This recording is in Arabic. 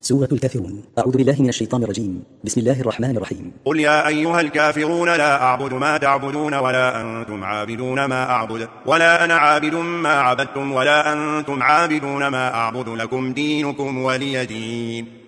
سورة الكافرون. أعوذ بالله من الشيطان الرجيم. بسم الله الرحمن الرحيم. قل يا أيها الكافرون لا أعبد ما تعبدون ولا أنتم عابدون ما أعبد ولا أنا عابد ما عبدتم ولا أنتم عابدون ما أعبد لكم دينكم ولي دين.